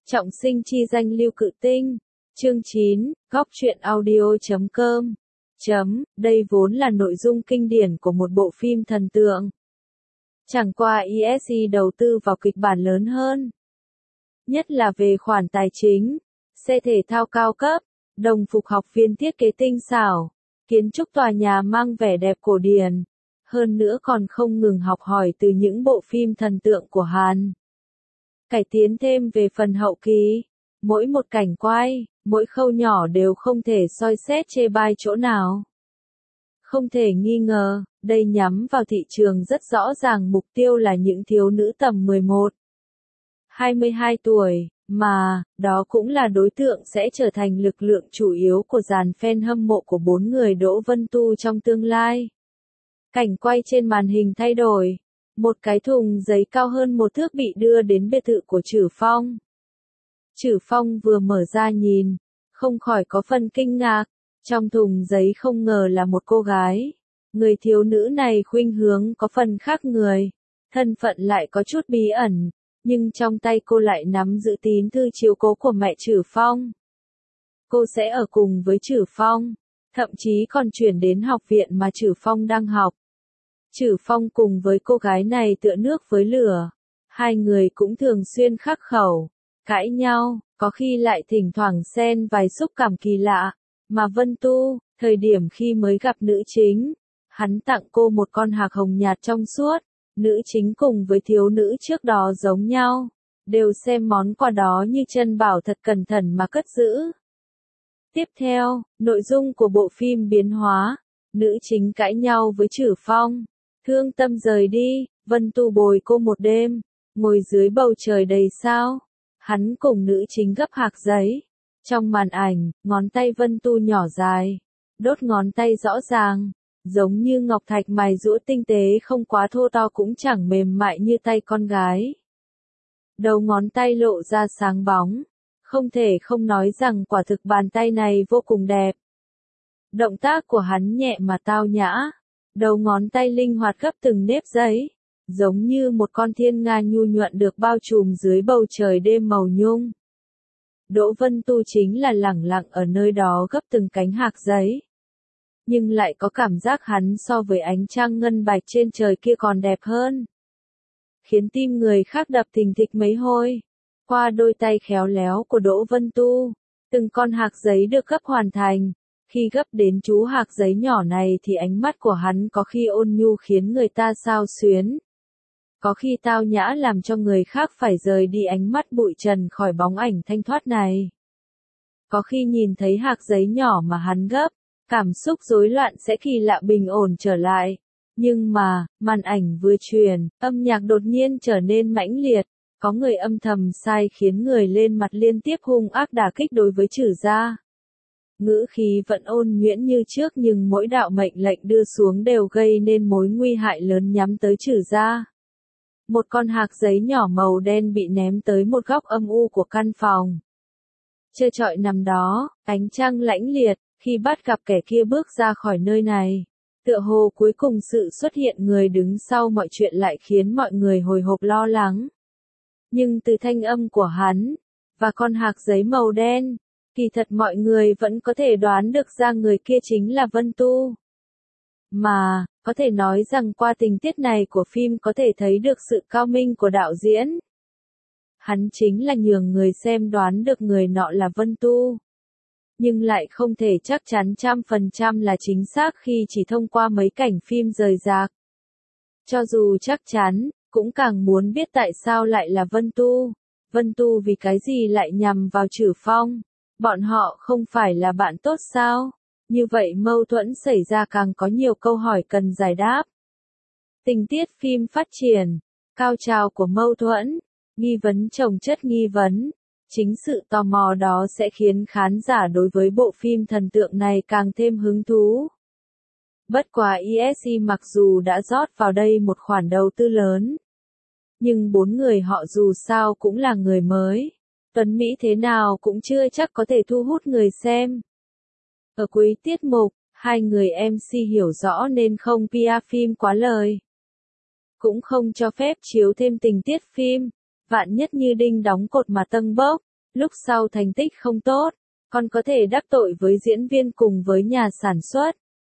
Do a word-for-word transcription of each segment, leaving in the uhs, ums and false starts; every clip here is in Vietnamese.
Trọng sinh chi danh Lưu Cự Tinh. Chương chín, góc truyện audio chấm com. Chấm, đây vốn là nội dung kinh điển của một bộ phim thần tượng. Chẳng qua i ét i đầu tư vào kịch bản lớn hơn. Nhất là về khoản tài chính, xe thể thao cao cấp, đồng phục học viên thiết kế tinh xảo, kiến trúc tòa nhà mang vẻ đẹp cổ điển. Hơn nữa còn không ngừng học hỏi từ những bộ phim thần tượng của Hàn. Cải tiến thêm về phần hậu kỳ, mỗi một cảnh quay, mỗi khâu nhỏ đều không thể soi xét chê bai chỗ nào. Không thể nghi ngờ, đây nhắm vào thị trường rất rõ ràng, mục tiêu là những thiếu nữ tầm mười một, hai mươi hai tuổi, mà, đó cũng là đối tượng sẽ trở thành lực lượng chủ yếu của dàn fan hâm mộ của bốn người Đỗ Vân Tu trong tương lai. Cảnh quay trên màn hình thay đổi. Một cái thùng giấy cao hơn một thước bị đưa đến biệt thự của Trử Phong. Trử Phong vừa mở ra nhìn, không khỏi có phần kinh ngạc. Trong thùng giấy không ngờ là một cô gái. Người thiếu nữ này khuynh hướng có phần khác người. Thân phận lại có chút bí ẩn. Nhưng trong tay cô lại nắm giữ tín thư chiếu cố của mẹ Trử Phong. Cô sẽ ở cùng với Trử Phong. Thậm chí còn chuyển đến học viện mà Trử Phong đang học. Trử Phong cùng với cô gái này tựa nước với lửa. Hai người cũng thường xuyên khắc khẩu, cãi nhau, có khi lại thỉnh thoảng xen vài xúc cảm kỳ lạ. Mà Vân Tu, thời điểm khi mới gặp nữ chính, hắn tặng cô một con hạc hồng nhạt trong suốt. Nữ chính cùng với thiếu nữ trước đó giống nhau, đều xem món quà đó như chân bảo thật cẩn thận mà cất giữ. Tiếp theo, nội dung của bộ phim biến hóa, nữ chính cãi nhau với Trử Phong. Thương tâm rời đi, Vân Tu bồi cô một đêm, ngồi dưới bầu trời đầy sao. Hắn cùng nữ chính gấp hạc giấy. Trong màn ảnh, ngón tay Vân Tu nhỏ dài, đốt ngón tay rõ ràng, giống như ngọc thạch mài giũa tinh tế, không quá thô to cũng chẳng mềm mại như tay con gái. Đầu ngón tay lộ ra sáng bóng, không thể không nói rằng quả thực bàn tay này vô cùng đẹp. Động tác của hắn nhẹ mà tao nhã. Đầu ngón tay linh hoạt gấp từng nếp giấy, giống như một con thiên nga nhu nhuận được bao trùm dưới bầu trời đêm màu nhung. Đỗ Vân Tu chính là lẳng lặng ở nơi đó gấp từng cánh hạc giấy. Nhưng lại có cảm giác hắn so với ánh trăng ngân bạch trên trời kia còn đẹp hơn. Khiến tim người khác đập thình thịch mấy hồi. Qua đôi tay khéo léo của Đỗ Vân Tu, từng con hạc giấy được gấp hoàn thành. Khi gấp đến chú hạc giấy nhỏ này thì ánh mắt của hắn có khi ôn nhu khiến người ta xao xuyến. Có khi tao nhã làm cho người khác phải rời đi ánh mắt bụi trần khỏi bóng ảnh thanh thoát này. Có khi nhìn thấy hạc giấy nhỏ mà hắn gấp, cảm xúc rối loạn sẽ kỳ lạ bình ổn trở lại. Nhưng mà, màn ảnh vừa truyền, âm nhạc đột nhiên trở nên mãnh liệt. Có người âm thầm sai khiến người lên mặt liên tiếp hung ác đả kích đối với Trử gia. Ngữ khí vẫn ôn nhuyễn như trước nhưng mỗi đạo mệnh lệnh đưa xuống đều gây nên mối nguy hại lớn nhắm tới Trử gia. Một con hạc giấy nhỏ màu đen bị ném tới một góc âm u của căn phòng. Trơ trọi nằm đó, ánh trăng lãnh liệt, khi bắt gặp kẻ kia bước ra khỏi nơi này. Tựa hồ cuối cùng sự xuất hiện người đứng sau mọi chuyện lại khiến mọi người hồi hộp lo lắng. Nhưng từ thanh âm của hắn, và con hạc giấy màu đen, kỳ thật mọi người vẫn có thể đoán được ra người kia chính là Vân Tu. Mà, có thể nói rằng qua tình tiết này của phim có thể thấy được sự cao minh của đạo diễn. Hắn chính là nhường người xem đoán được người nọ là Vân Tu. Nhưng lại không thể chắc chắn trăm phần trăm là chính xác khi chỉ thông qua mấy cảnh phim rời rạc. Cho dù chắc chắn, cũng càng muốn biết tại sao lại là Vân Tu. Vân Tu vì cái gì lại nhằm vào Trử Phong? Bọn họ không phải là bạn tốt sao? Như vậy mâu thuẫn xảy ra càng có nhiều câu hỏi cần giải đáp. Tình tiết phim phát triển, cao trào của mâu thuẫn, nghi vấn chồng chất nghi vấn. Chính sự tò mò đó sẽ khiến khán giả đối với bộ phim thần tượng này càng thêm hứng thú. Bất quá i ét i mặc dù đã rót vào đây một khoản đầu tư lớn, nhưng bốn người họ dù sao cũng là người mới. Tuấn Mỹ thế nào cũng chưa chắc có thể thu hút người xem. Ở cuối tiết mục, hai người em xê hiểu rõ nên không pê e phim quá lời. Cũng không cho phép chiếu thêm tình tiết phim, vạn nhất như đinh đóng cột mà tâng bốc, lúc sau thành tích không tốt, còn có thể đắc tội với diễn viên cùng với nhà sản xuất.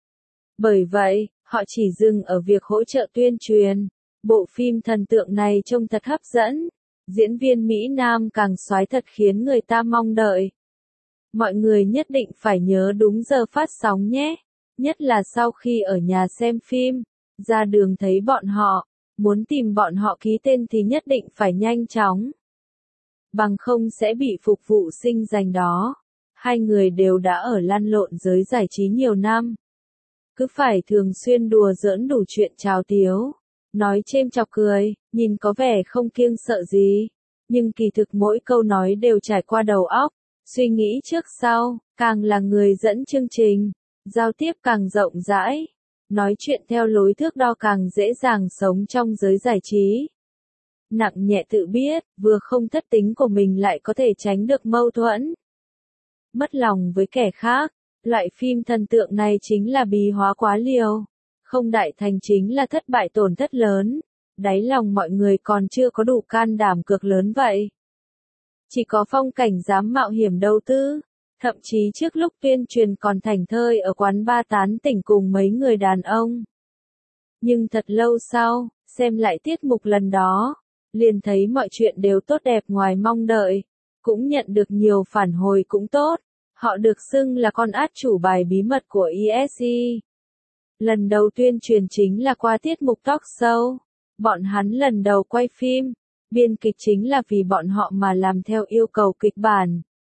Bởi vậy, họ chỉ dừng ở việc hỗ trợ tuyên truyền. Bộ phim thần tượng này trông thật hấp dẫn. Diễn viên Mỹ Nam càng soái thật khiến người ta mong đợi. Mọi người nhất định phải nhớ đúng giờ phát sóng nhé. Nhất là sau khi ở nhà xem phim, ra đường thấy bọn họ, muốn tìm bọn họ ký tên thì nhất định phải nhanh chóng. Bằng không sẽ bị phục vụ sinh giành đó. Hai người đều đã ở lăn lộn giới giải trí nhiều năm. Cứ phải thường xuyên đùa giỡn đủ chuyện trào tiếu. Nói chêm chọc cười, nhìn có vẻ không kiêng sợ gì. Nhưng kỳ thực mỗi câu nói đều trải qua đầu óc, suy nghĩ trước sau, càng là người dẫn chương trình, giao tiếp càng rộng rãi, nói chuyện theo lối thước đo càng dễ dàng sống trong giới giải trí. Nặng nhẹ tự biết, vừa không thất tính của mình lại có thể tránh được mâu thuẫn. Mất lòng với kẻ khác, loại phim thần tượng này chính là bí hóa quá liều. Không đại thành chính là thất bại tổn thất lớn. Đáy lòng mọi người còn chưa có đủ can đảm cược lớn vậy. Chỉ có Phong Cảnh dám mạo hiểm đầu tư. Thậm chí trước lúc tuyên truyền còn thảnh thơi ở quán ba tán tỉnh cùng mấy người đàn ông. Nhưng thật lâu sau, xem lại tiết mục lần đó, liền thấy mọi chuyện đều tốt đẹp ngoài mong đợi. Cũng nhận được nhiều phản hồi cũng tốt. Họ được xưng là con át chủ bài bí mật của e ét i. Lần đầu tuyên truyền chính là qua tiết mục talk show. Bọn hắn lần đầu quay phim, biên kịch chính là vì bọn họ mà làm theo yêu cầu kịch bản.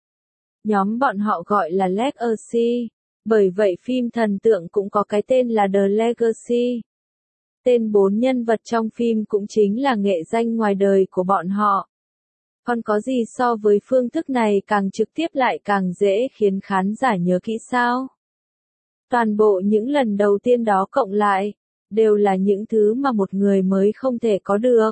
Nhóm bọn họ gọi là Legacy, bởi vậy phim thần tượng cũng có cái tên là The Legacy. Tên bốn nhân vật trong phim cũng chính là nghệ danh ngoài đời của bọn họ. Còn có gì so với phương thức này càng trực tiếp lại càng dễ khiến khán giả nhớ kỹ sao? Toàn bộ những lần đầu tiên đó cộng lại, đều là những thứ mà một người mới không thể có được.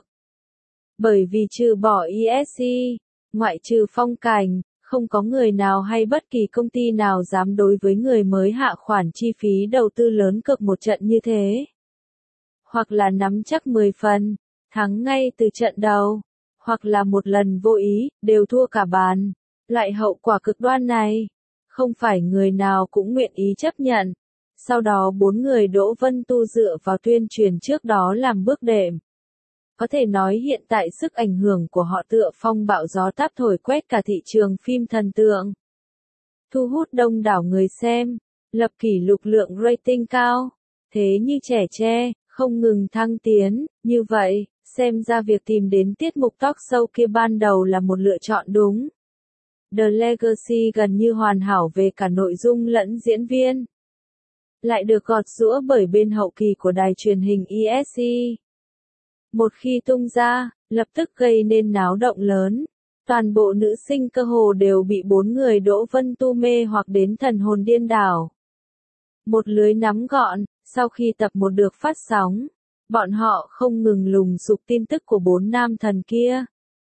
Bởi vì trừ bỏ e ét i, ngoại trừ Phong Cảnh, không có người nào hay bất kỳ công ty nào dám đối với người mới hạ khoản chi phí đầu tư lớn cực một trận như thế. Hoặc là nắm chắc mười phần, thắng ngay từ trận đầu, hoặc là một lần vô ý, đều thua cả bàn. Loại hậu quả cực đoan này, không phải người nào cũng nguyện ý chấp nhận. Sau đó bốn người Đỗ Vân Tu dựa vào tuyên truyền trước đó làm bước đệm. Có thể nói hiện tại sức ảnh hưởng của họ tựa phong bạo gió táp thổi quét cả thị trường phim thần tượng. Thu hút đông đảo người xem, lập kỷ lục lượng rating cao. Thế như trẻ tre, không ngừng thăng tiến, như vậy, xem ra việc tìm đến tiết mục talk show kia ban đầu là một lựa chọn đúng. The Legacy gần như hoàn hảo về cả nội dung lẫn diễn viên. Lại được gọt giũa bởi bên hậu kỳ của đài truyền hình e ét i. Một khi tung ra, lập tức gây nên náo động lớn. Toàn bộ nữ sinh cơ hồ đều bị bốn người Đỗ Vân Tu mê hoặc đến thần hồn điên đảo. Một lưới nắm gọn, sau khi tập một được phát sóng, bọn họ không ngừng lùng sục tin tức của bốn nam thần kia.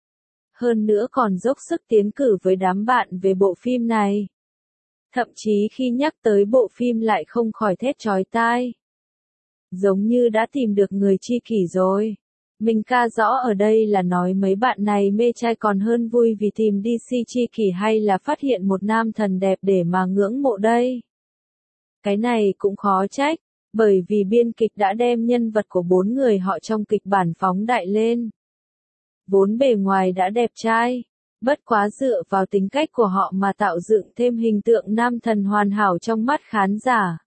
Hơn nữa còn dốc sức tiến cử với đám bạn về bộ phim này. Thậm chí khi nhắc tới bộ phim lại không khỏi thét chói tai. Giống như đã tìm được người tri kỷ rồi. Mình ca rõ ở đây là nói mấy bạn này mê trai còn hơn vui vì tìm đê xê tri kỷ hay là phát hiện một nam thần đẹp để mà ngưỡng mộ đây. Cái này cũng khó trách, bởi vì biên kịch đã đem nhân vật của bốn người họ trong kịch bản phóng đại lên. Vốn bề ngoài đã đẹp trai, bất quá dựa vào tính cách của họ mà tạo dựng thêm hình tượng nam thần hoàn hảo trong mắt khán giả.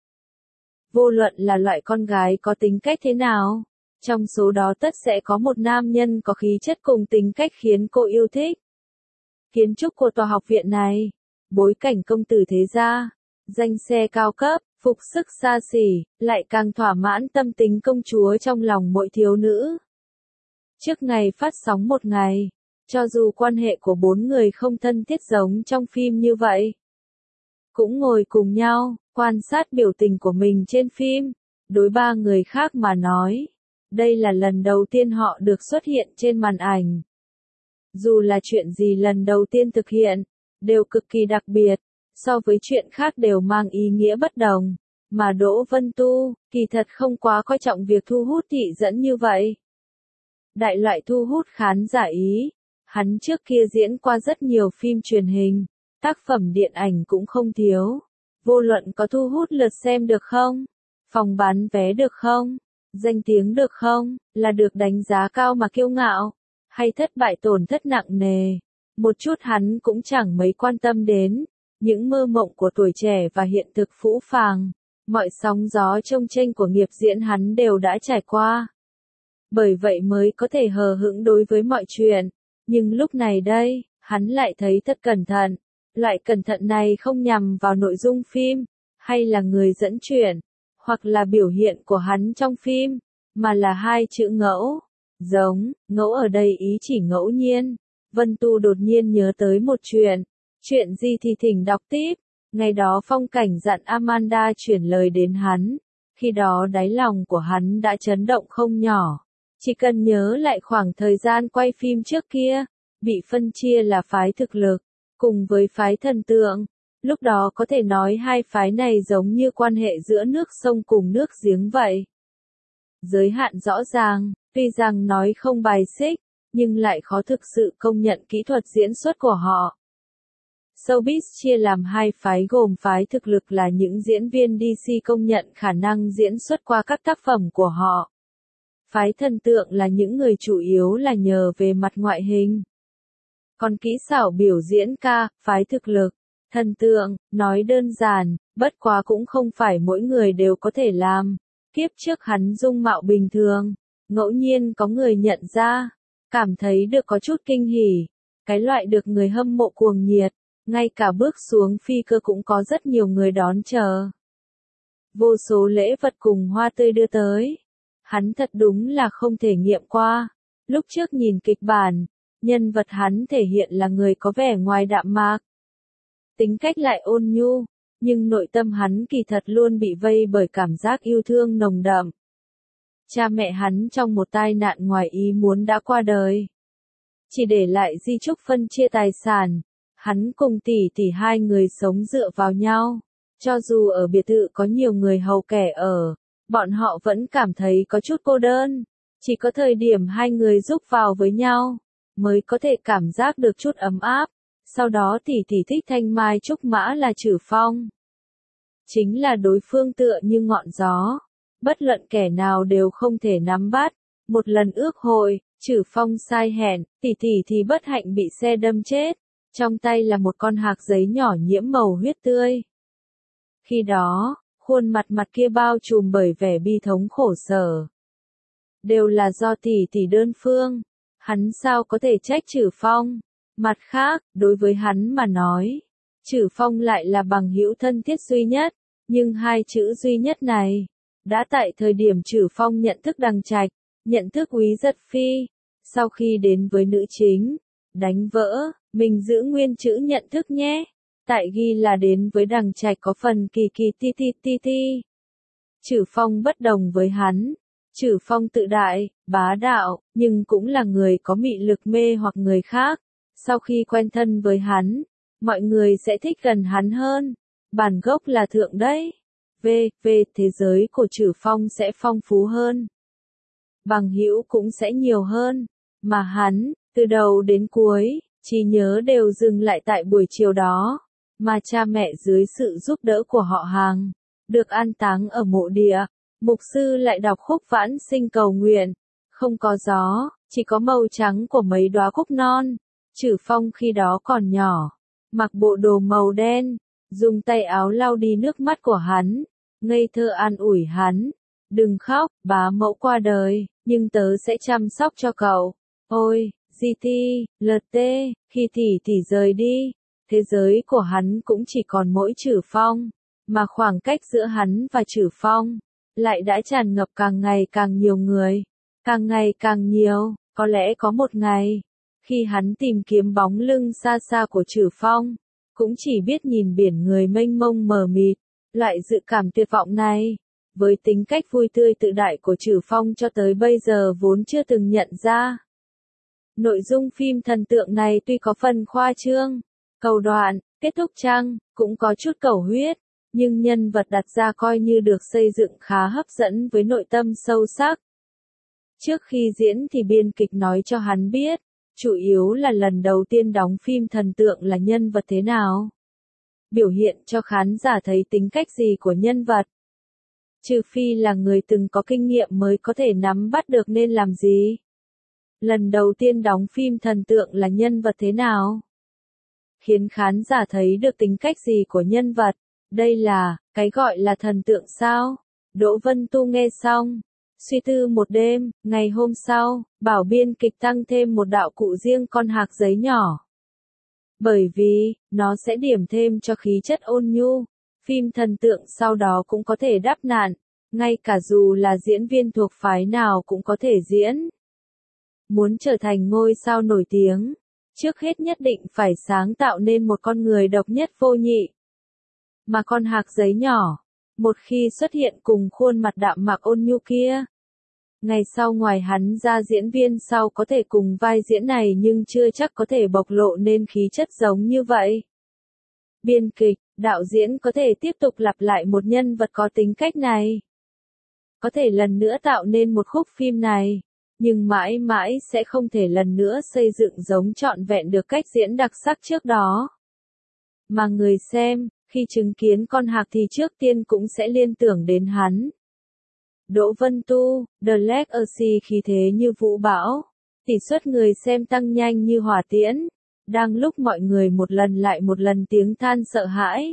Vô luận là loại con gái có tính cách thế nào, trong số đó tất sẽ có một nam nhân có khí chất cùng tính cách khiến cô yêu thích. Kiến trúc của tòa học viện này, bối cảnh công tử thế gia, danh xe cao cấp, phục sức xa xỉ, lại càng thỏa mãn tâm tính công chúa trong lòng mỗi thiếu nữ. Trước ngày phát sóng một ngày, cho dù quan hệ của bốn người không thân thiết giống trong phim như vậy, cũng ngồi cùng nhau, quan sát biểu tình của mình trên phim. Đối ba người khác mà nói, đây là lần đầu tiên họ được xuất hiện trên màn ảnh. Dù là chuyện gì lần đầu tiên thực hiện, đều cực kỳ đặc biệt, so với chuyện khác đều mang ý nghĩa bất đồng, mà Đỗ Vân Tu, kỳ thật không quá coi trọng việc thu hút thị dẫn như vậy. Đại loại thu hút khán giả Ý, Hắn trước kia diễn qua rất nhiều phim truyền hình, tác phẩm điện ảnh cũng không thiếu. Vô luận có thu hút lượt xem được không? Phòng bán vé được không? Danh tiếng được không? Là được đánh giá cao mà kiêu ngạo? Hay thất bại tổn thất nặng nề? Một chút hắn cũng chẳng mấy quan tâm đến. Những mơ mộng của tuổi trẻ và hiện thực phũ phàng, mọi sóng gió chông chênh của nghiệp diễn hắn đều đã trải qua. Bởi vậy mới có thể hờ hững đối với mọi chuyện. Nhưng lúc này đây, hắn lại thấy thật cẩn thận. Loại cẩn thận này không nhằm vào nội dung phim, hay là người dẫn chuyện, hoặc là biểu hiện của hắn trong phim, mà là hai chữ ngẫu. Giống, ngẫu ở đây ý chỉ ngẫu nhiên. Vân Tu đột nhiên nhớ tới một chuyện. Chuyện gì thì thỉnh đọc tiếp. Ngày đó Phong Cảnh dặn Amanda chuyển lời đến hắn. Khi đó đáy lòng của hắn đã chấn động không nhỏ. Chỉ cần nhớ lại khoảng thời gian quay phim trước kia, bị phân chia là phái thực lực, cùng với phái thần tượng. Lúc đó có thể nói hai phái này giống như quan hệ giữa nước sông cùng nước giếng vậy. Giới hạn rõ ràng, tuy rằng nói không bài xích, nhưng lại khó thực sự công nhận kỹ thuật diễn xuất của họ. Showbiz chia làm hai phái gồm phái thực lực là những diễn viên đê xê công nhận khả năng diễn xuất qua các tác phẩm của họ. Phái thần tượng là những người chủ yếu là nhờ về mặt ngoại hình. Còn kỹ xảo biểu diễn ca, phái thực lực, thần tượng, nói đơn giản, bất quá cũng không phải mỗi người đều có thể làm. Kiếp trước hắn dung mạo bình thường, ngẫu nhiên có người nhận ra, cảm thấy được có chút kinh hỉ, cái loại được người hâm mộ cuồng nhiệt, ngay cả bước xuống phi cơ cũng có rất nhiều người đón chờ. Vô số lễ vật cùng hoa tươi đưa tới. Hắn thật đúng là không thể nghiệm qua. Lúc trước nhìn kịch bản, nhân vật hắn thể hiện là người có vẻ ngoài đạm mạc. Tính cách lại ôn nhu, nhưng nội tâm hắn kỳ thật luôn bị vây bởi cảm giác yêu thương nồng đậm. Cha mẹ hắn trong một tai nạn ngoài ý muốn đã qua đời. Chỉ để lại di chúc phân chia tài sản, hắn cùng tỷ tỷ hai người sống dựa vào nhau. Cho dù ở biệt thự có nhiều người hầu kẻ ở, bọn họ vẫn cảm thấy có chút cô đơn. Chỉ có thời điểm hai người giúp vào với nhau, mới có thể cảm giác được chút ấm áp. Sau đó tỷ tỷ thích thanh mai trúc mã là Trử Phong. Chính là đối phương tựa như ngọn gió. Bất luận kẻ nào đều không thể nắm bắt. Một lần ước hội, Trử Phong sai hẹn, tỷ tỷ thì bất hạnh bị xe đâm chết. Trong tay là một con hạc giấy nhỏ nhiễm màu huyết tươi. Khi đó, khuôn mặt mặt kia bao trùm bởi vẻ bi thống khổ sở. Đều là do tỷ tỷ đơn phương. Hắn sao có thể trách Trử Phong? Mặt khác, đối với hắn mà nói, Trử Phong lại là bằng hữu thân thiết duy nhất. Nhưng hai chữ duy nhất này, đã tại thời điểm Trử Phong nhận thức Đằng Trạch, nhận thức Úy Giật Phi. Sau khi đến với nữ chính, đánh vỡ, mình giữ nguyên chữ nhận thức nhé. Tại ghi là đến với Đằng Trạch có phần kỳ kỳ ti ti ti ti. Trử Phong bất đồng với hắn. Trử Phong tự đại, bá đạo, nhưng cũng là người có mị lực mê hoặc người khác. Sau khi quen thân với hắn, mọi người sẽ thích gần hắn hơn. Bản gốc là thượng đấy. Về, về, thế giới của Trử Phong sẽ phong phú hơn. Bằng hữu cũng sẽ nhiều hơn. Mà hắn, từ đầu đến cuối, trí nhớ đều dừng lại tại buổi chiều đó. Mà cha mẹ dưới sự giúp đỡ của họ hàng, được an táng ở mộ địa. Mục sư lại đọc khúc vãn sinh cầu nguyện. Không có gió, chỉ có màu trắng của mấy đóa cúc non. Trử Phong khi đó còn nhỏ, mặc bộ đồ màu đen, dùng tay áo lau đi nước mắt của hắn, ngây thơ an ủi hắn. Đừng khóc, bá mẫu qua đời, nhưng tớ sẽ chăm sóc cho cậu. Ôi, giê tê, lờ tê, khi tỷ tỷ rời đi, thế giới của hắn cũng chỉ còn mỗi Trử Phong, mà khoảng cách giữa hắn và Trử Phong lại đã tràn ngập càng ngày càng nhiều người, càng ngày càng nhiều. Có lẽ có một ngày, khi hắn tìm kiếm bóng lưng xa xa của Trử Phong, cũng chỉ biết nhìn biển người mênh mông mờ mịt. Loại dự cảm tuyệt vọng này, với tính cách vui tươi tự đại của Trử Phong cho tới bây giờ vốn chưa từng nhận ra. Nội dung phim thần tượng này tuy có phần khoa trương, cầu đoạn, kết thúc trăng, cũng có chút cầu huyết, nhưng nhân vật đặt ra coi như được xây dựng khá hấp dẫn với nội tâm sâu sắc. Trước khi diễn thì biên kịch nói cho hắn biết, chủ yếu là lần đầu tiên đóng phim thần tượng là nhân vật thế nào. Biểu hiện cho khán giả thấy tính cách gì của nhân vật. Trừ phi là người từng có kinh nghiệm mới có thể nắm bắt được nên làm gì. Lần đầu tiên đóng phim thần tượng là nhân vật thế nào? Khiến khán giả thấy được tính cách gì của nhân vật. Đây là, cái gọi là thần tượng sao? Đỗ Vân Tu nghe xong, suy tư một đêm, ngày hôm sau, bảo biên kịch tăng thêm một đạo cụ riêng con hạc giấy nhỏ. Bởi vì, nó sẽ điểm thêm cho khí chất ôn nhu. Phim thần tượng sau đó cũng có thể đắp nạn, ngay cả dù là diễn viên thuộc phái nào cũng có thể diễn. Muốn trở thành ngôi sao nổi tiếng, trước hết nhất định phải sáng tạo nên một con người độc nhất vô nhị. Mà con hạc giấy nhỏ, một khi xuất hiện cùng khuôn mặt đạm mạc ôn nhu kia, ngày sau ngoài hắn ra diễn viên sau có thể cùng vai diễn này nhưng chưa chắc có thể bộc lộ nên khí chất giống như vậy. Biên kịch, đạo diễn có thể tiếp tục lặp lại một nhân vật có tính cách này. Có thể lần nữa tạo nên một khúc phim này, nhưng mãi mãi sẽ không thể lần nữa xây dựng giống trọn vẹn được cách diễn đặc sắc trước đó. Mà người xem, khi chứng kiến con hạc thì trước tiên cũng sẽ liên tưởng đến hắn. Đỗ Vân Tu, The Legacy khí thế như vũ bão, tỷ suất người xem tăng nhanh như hỏa tiễn, đang lúc mọi người một lần lại một lần tiếng than sợ hãi.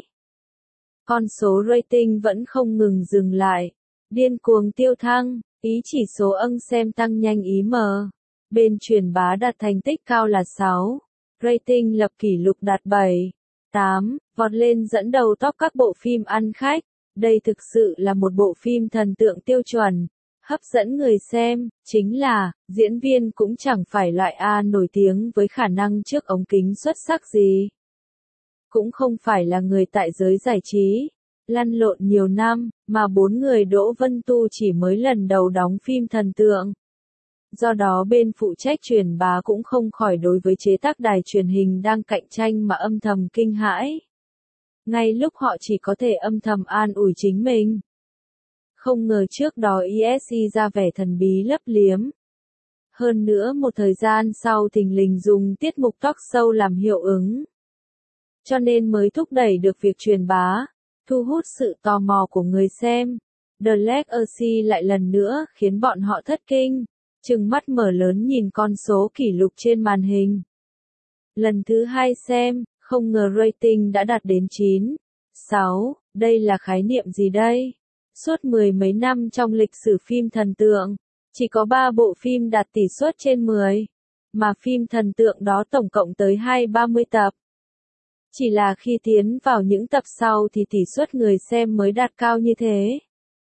Con số rating vẫn không ngừng dừng lại, điên cuồng tiêu thăng, ý chỉ số ân xem tăng nhanh ý mờ. Bên truyền bá đạt thành tích cao là sáu, rating lập kỷ lục đạt bảy, tám, vọt lên dẫn đầu top các bộ phim ăn khách. Đây thực sự là một bộ phim thần tượng tiêu chuẩn, hấp dẫn người xem, chính là, diễn viên cũng chẳng phải loại A nổi tiếng với khả năng trước ống kính xuất sắc gì. Cũng không phải là người tại giới giải trí, lăn lộn nhiều năm, mà bốn người Đỗ Vân Tu chỉ mới lần đầu đóng phim thần tượng. Do đó bên phụ trách truyền bá cũng không khỏi đối với chế tác đài truyền hình đang cạnh tranh mà âm thầm kinh hãi. Ngay lúc họ chỉ có thể âm thầm an ủi chính mình. Không ngờ trước đó i ét i ra vẻ thần bí lấp liếm. Hơn nữa một thời gian sau thình lình dùng tiết mục talk show làm hiệu ứng. Cho nên mới thúc đẩy được việc truyền bá, thu hút sự tò mò của người xem. The Legacy lại lần nữa khiến bọn họ thất kinh, trừng mắt mở lớn nhìn con số kỷ lục trên màn hình. Lần thứ hai xem, không ngờ rating đã đạt đến chín, sáu, đây là khái niệm gì đây? Suốt mười mấy năm trong lịch sử phim thần tượng, chỉ có ba bộ phim đạt tỷ suất trên mười, mà phim thần tượng đó tổng cộng tới hai ba mươi tập. Chỉ là khi tiến vào những tập sau thì tỷ suất người xem mới đạt cao như thế.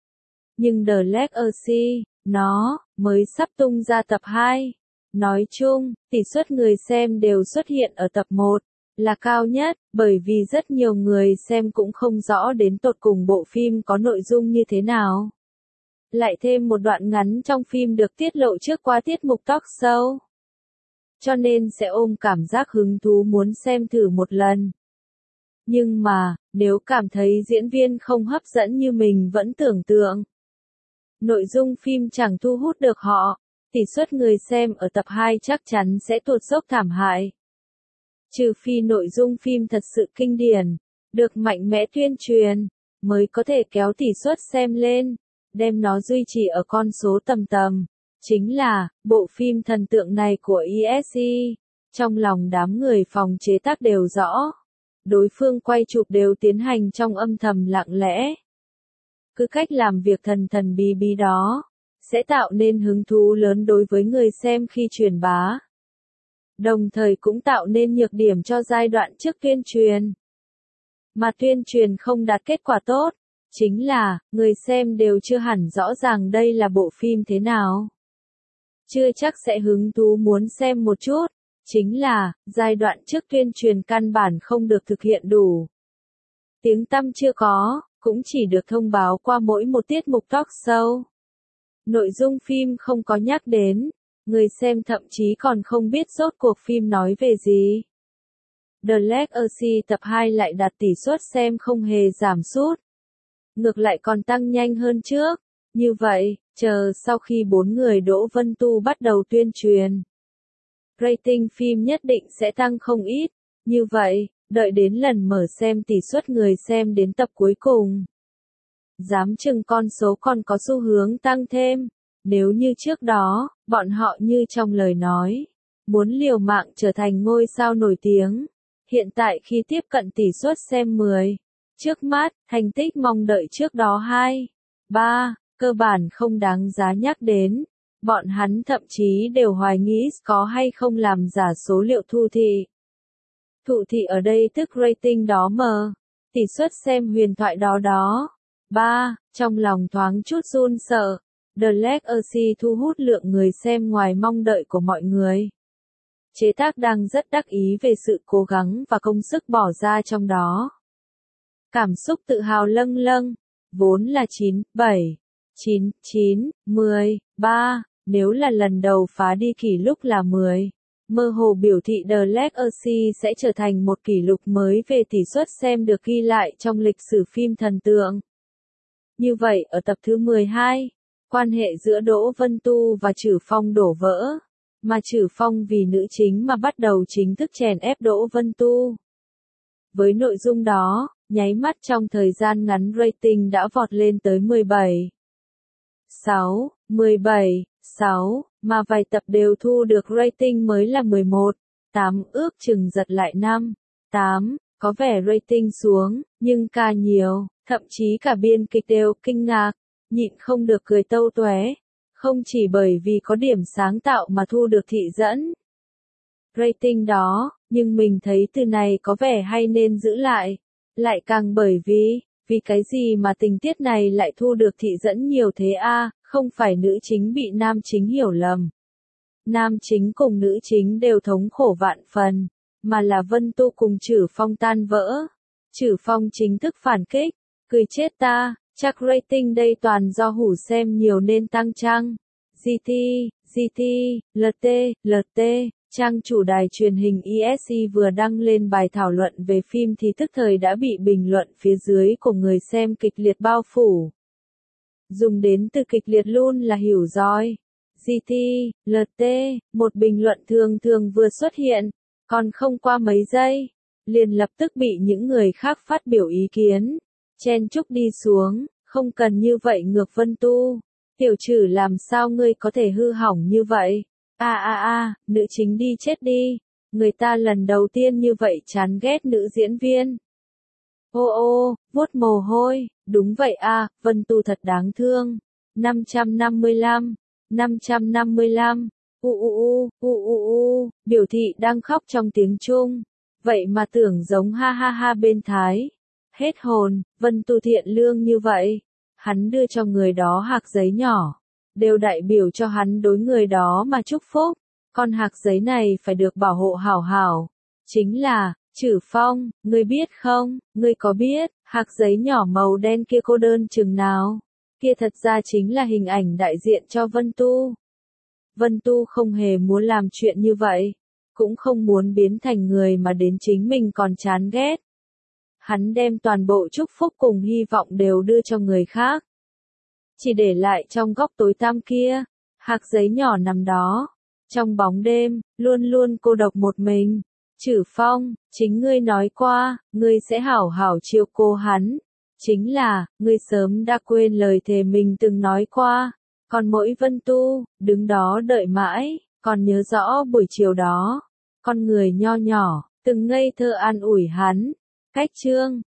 Nhưng The Legacy, nó, mới sắp tung ra tập hai. Nói chung, tỷ suất người xem đều xuất hiện ở tập một. Là cao nhất, bởi vì rất nhiều người xem cũng không rõ đến tột cùng bộ phim có nội dung như thế nào. Lại thêm một đoạn ngắn trong phim được tiết lộ trước qua tiết mục talk show. Cho nên sẽ ôm cảm giác hứng thú muốn xem thử một lần. Nhưng mà, nếu cảm thấy diễn viên không hấp dẫn như mình vẫn tưởng tượng, nội dung phim chẳng thu hút được họ, tỷ suất người xem ở tập hai chắc chắn sẽ tụt dốc thảm hại. Trừ phi nội dung phim thật sự kinh điển, được mạnh mẽ tuyên truyền, mới có thể kéo tỷ suất xem lên, đem nó duy trì ở con số tầm tầm. Chính là, bộ phim thần tượng này của i ét i, trong lòng đám người phòng chế tác đều rõ. Đối phương quay chụp đều tiến hành trong âm thầm lặng lẽ. Cứ cách làm việc thần thần bí bí đó, sẽ tạo nên hứng thú lớn đối với người xem khi truyền bá. Đồng thời cũng tạo nên nhược điểm cho giai đoạn trước tuyên truyền. Mà tuyên truyền không đạt kết quả tốt, chính là, người xem đều chưa hẳn rõ ràng đây là bộ phim thế nào. Chưa chắc sẽ hứng thú muốn xem một chút, chính là, giai đoạn trước tuyên truyền căn bản không được thực hiện đủ. Tiếng tăm chưa có, cũng chỉ được thông báo qua mỗi một tiết mục talk show. Nội dung phim không có nhắc đến. Người xem thậm chí còn không biết rốt cuộc phim nói về gì. The Legacy tập hai lại đạt tỷ suất xem không hề giảm sút. Ngược lại còn tăng nhanh hơn trước. Như vậy, chờ sau khi bốn người Đỗ Vân Tu bắt đầu tuyên truyền. rating phim nhất định sẽ tăng không ít. Như vậy, đợi đến lần mở xem tỷ suất người xem đến tập cuối cùng, dám chừng con số còn có xu hướng tăng thêm. Nếu như trước đó, bọn họ như trong lời nói, muốn liều mạng trở thành ngôi sao nổi tiếng, hiện tại khi tiếp cận tỷ suất xem mười, trước mắt, thành tích mong đợi trước đó hai, ba, cơ bản không đáng giá nhắc đến. Bọn hắn thậm chí đều hoài nghĩ có hay không làm giả số liệu thu thị. Thụ thị ở đây tức rating đó mờ, tỷ suất xem huyền thoại đó đó. ba. Trong lòng thoáng chút run sợ, The Legacy thu hút lượng người xem ngoài mong đợi của mọi người. Chế tác đang rất đắc ý về sự cố gắng và công sức bỏ ra trong đó. Cảm xúc tự hào lâng lâng, vốn là chín, bảy, chín, chín, mười, ba, nếu là lần đầu phá đi kỷ lục là mười. Mơ hồ biểu thị The Legacy sẽ trở thành một kỷ lục mới về tỷ suất xem được ghi lại trong lịch sử phim thần tượng. Như vậy ở tập thứ mười hai, quan hệ giữa Đỗ Vân Tu và Trử Phong đổ vỡ, mà Trử Phong vì nữ chính mà bắt đầu chính thức chèn ép Đỗ Vân Tu. Với nội dung đó, nháy mắt trong thời gian ngắn rating đã vọt lên tới mười bảy, sáu, mười bảy, sáu, mà vài tập đều thu được rating mới là mười một, tám, ước chừng giật lại năm, tám, có vẻ rating xuống, nhưng ca nhiều, thậm chí cả biên kịch đều kinh ngạc, nhịn không được cười tâu toé, không chỉ bởi vì có điểm sáng tạo mà thu được thị dẫn rating đó, nhưng mình thấy từ này có vẻ hay nên giữ lại, lại càng bởi vì, vì cái gì mà tình tiết này lại thu được thị dẫn nhiều thế a, không phải nữ chính bị nam chính hiểu lầm. Nam chính cùng nữ chính đều thống khổ vạn phần, mà là Vân Tu cùng Trử Phong tan vỡ. Trử Phong chính thức phản kích, cười chết ta, chắc rating đây toàn do hủ xem nhiều nên tăng chăng. giê tê, giê tê, lờ tê, lờ tê, trang chủ đài truyền hình i ét xê vừa đăng lên bài thảo luận về phim thì tức thời đã bị bình luận phía dưới của người xem kịch liệt bao phủ. Dùng đến từ kịch liệt luôn là hiểu rồi. giê tê, lờ tê, một bình luận thường thường vừa xuất hiện, còn không qua mấy giây, liền lập tức bị những người khác phát biểu ý kiến, chen chúc đi xuống, không cần như vậy ngược Vân Tu. Tiểu Trử làm sao ngươi có thể hư hỏng như vậy? A a a, nữ chính đi chết đi. Người ta lần đầu tiên như vậy chán ghét nữ diễn viên. Ô ô, vuốt mồ hôi, đúng vậy a, Vân Tu thật đáng thương. năm trăm năm mươi lăm, năm trăm năm mươi lăm, u u u, u u u, biểu thị đang khóc trong tiếng Trung. Vậy mà tưởng giống ha ha ha bên Thái. Hết hồn, Vân Tu thiện lương như vậy. Hắn đưa cho người đó hạc giấy nhỏ, đều đại biểu cho hắn đối người đó mà chúc phúc. Con hạc giấy này phải được bảo hộ hảo hảo. Chính là, Trử Phong, ngươi biết không, ngươi có biết, hạc giấy nhỏ màu đen kia cô đơn chừng nào? Kia thật ra chính là hình ảnh đại diện cho Vân Tu. Vân Tu không hề muốn làm chuyện như vậy, cũng không muốn biến thành người mà đến chính mình còn chán ghét. Hắn đem toàn bộ chúc phúc cùng hy vọng đều đưa cho người khác. Chỉ để lại trong góc tối tăm kia, hạc giấy nhỏ nằm đó, trong bóng đêm, luôn luôn cô độc một mình. Trử Phong, chính ngươi nói qua, ngươi sẽ hảo hảo chiều cô hắn. Chính là, ngươi sớm đã quên lời thề mình từng nói qua. Còn mỗi Vân Tu, đứng đó đợi mãi, còn nhớ rõ buổi chiều đó. Con người nho nhỏ, từng ngây thơ an ủi hắn. Cách chương